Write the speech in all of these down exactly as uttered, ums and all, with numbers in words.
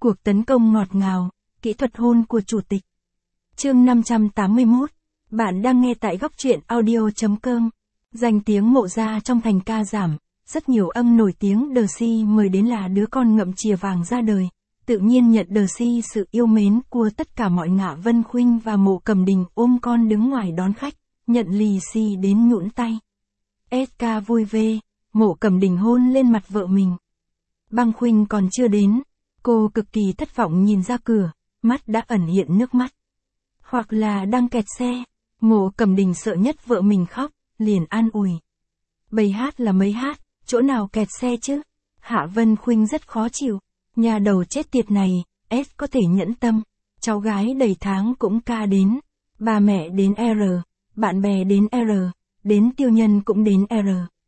Cuộc tấn công ngọt ngào, kỹ thuật hôn của chủ tịch. Chương năm trăm tám mươi mốt. Bạn đang nghe tại góc truyện audio chấm com. Danh tiếng Mộ Gia trong thành ca giảm, rất nhiều âm nổi tiếng Đờ-Si mời đến là đứa con ngậm chìa vàng ra đời. Tự nhiên nhận Đờ-Si sự yêu mến của tất cả mọi ngạ. Vân Khuynh và Mộ Cẩm Đình ôm con đứng ngoài đón khách, nhận lì xì đến nhũn tay. ét ca vui vẻ, Mộ Cẩm Đình hôn lên mặt vợ mình. Băng Khuynh còn chưa đến, cô cực kỳ thất vọng nhìn ra cửa, mắt đã ẩn hiện nước mắt. Hoặc là đang kẹt xe, Mộ Cẩm Đình sợ nhất vợ mình khóc, liền an ủi. Bầy hát là mấy hát, chỗ nào kẹt xe chứ? Hạ Vân Khuynh rất khó chịu, nhà đầu chết tiệt này, S có thể nhẫn tâm, cháu gái đầy tháng cũng ca đến, ba mẹ đến R, bạn bè đến R, đến tiêu nhân cũng đến R.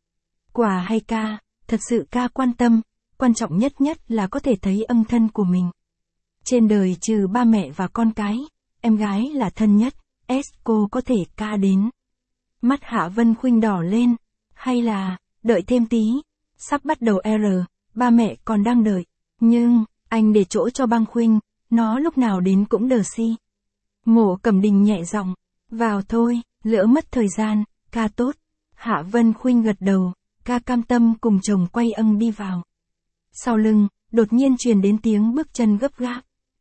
Quả hay ca, thật sự ca quan tâm, quan trọng nhất nhất là có thể thấy âm thân của mình. Trên đời trừ ba mẹ và con cái, em gái là thân nhất, S cô có thể ca đến. Mắt Hạ Vân Khuynh đỏ lên, hay là, đợi thêm tí, sắp bắt đầu R, ba mẹ còn đang đợi, nhưng, anh để chỗ cho Băng Khuynh, nó lúc nào đến cũng Đờ-Si. Mộ Cẩm Đình nhẹ giọng, vào thôi, lỡ mất thời gian, ca tốt. Hạ Vân Khuynh gật đầu, ca cam tâm cùng chồng quay âng đi vào. Sau lưng, đột nhiên truyền đến tiếng bước chân gấp gáp.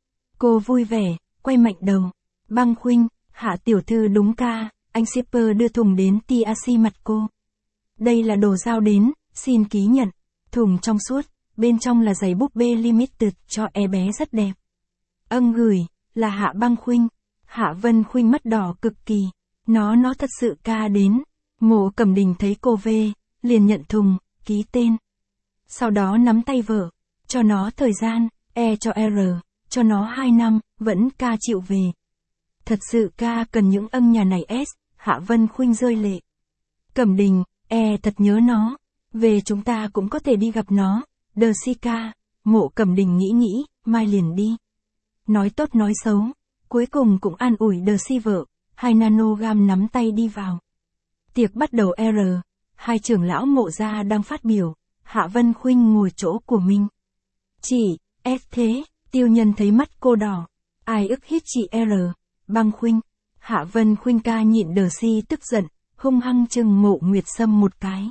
Cô vui vẻ, quay mạnh đầu. Băng Khuynh, Hạ tiểu thư đúng ca, anh shipper đưa thùng đến tê a xê mặt cô. Đây là đồ giao đến, xin ký nhận. Thùng trong suốt, bên trong là giày búp bê limited cho em bé rất đẹp. Âng gửi, là Hạ Băng Khuynh. Hạ Vân Khuynh mắt đỏ cực kỳ. Nó nó thật sự ca đến. Mộ Cẩm Đình thấy cô về, liền nhận thùng, ký tên. Sau đó nắm tay vợ, cho nó thời gian, E cho R, cho nó hai năm, vẫn ca chịu về. Thật sự ca cần những ân nhà này S, Hạ Vân Khuynh rơi lệ. Cẩm Đình, E thật nhớ nó, về chúng ta cũng có thể đi gặp nó, Đờ-Si ca. Mộ Cẩm Đình nghĩ nghĩ, mai liền đi. Nói tốt nói xấu, cuối cùng cũng an ủi Đờ-Si vợ, hai nanogam nắm tay đi vào. Tiệc bắt đầu R, hai trưởng lão Mộ Gia đang phát biểu, Hạ Vân Khuynh ngồi chỗ của mình. Chị, S thế, tiêu nhân thấy mắt cô đỏ, ai ức hiếp chị R, Băng Khuynh. Hạ Vân Khuynh ca nhịn Đờ-Si tức giận, hung hăng chừng Mộ Nguyệt Sâm một cái.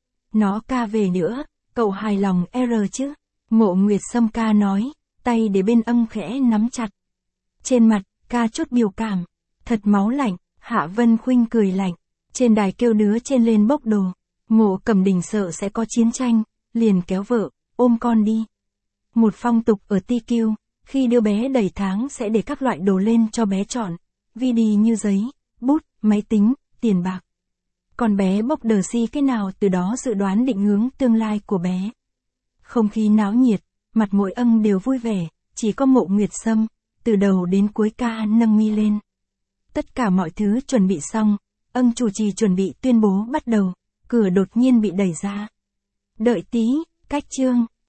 Nó ca về nữa, cậu hài lòng R chứ? Mộ Nguyệt Sâm ca nói, tay để bên âng khẽ nắm chặt. Trên mặt, ca chút biểu cảm, thật máu lạnh. Hạ Vân Khuynh cười lạnh, trên đài kêu đứa trên lên bốc đồ. Mộ Cẩm Đình sợ sẽ có chiến tranh, liền kéo vợ, ôm con đi. Một phong tục ở tê quy, khi đưa bé đầy tháng sẽ để các loại đồ lên cho bé chọn, vi đi như giấy, bút, máy tính, tiền bạc. Còn bé bốc Đờ-Si cái nào từ đó dự đoán định hướng tương lai của bé. Không khí náo nhiệt, mặt mỗi âng đều vui vẻ, chỉ có Mộ Nguyệt Sâm, từ đầu đến cuối ca nâng mi lên. Tất cả mọi thứ chuẩn bị xong, âng chủ trì chuẩn bị tuyên bố bắt đầu, cửa đột nhiên bị đẩy ra. Đợi tí, cách chương.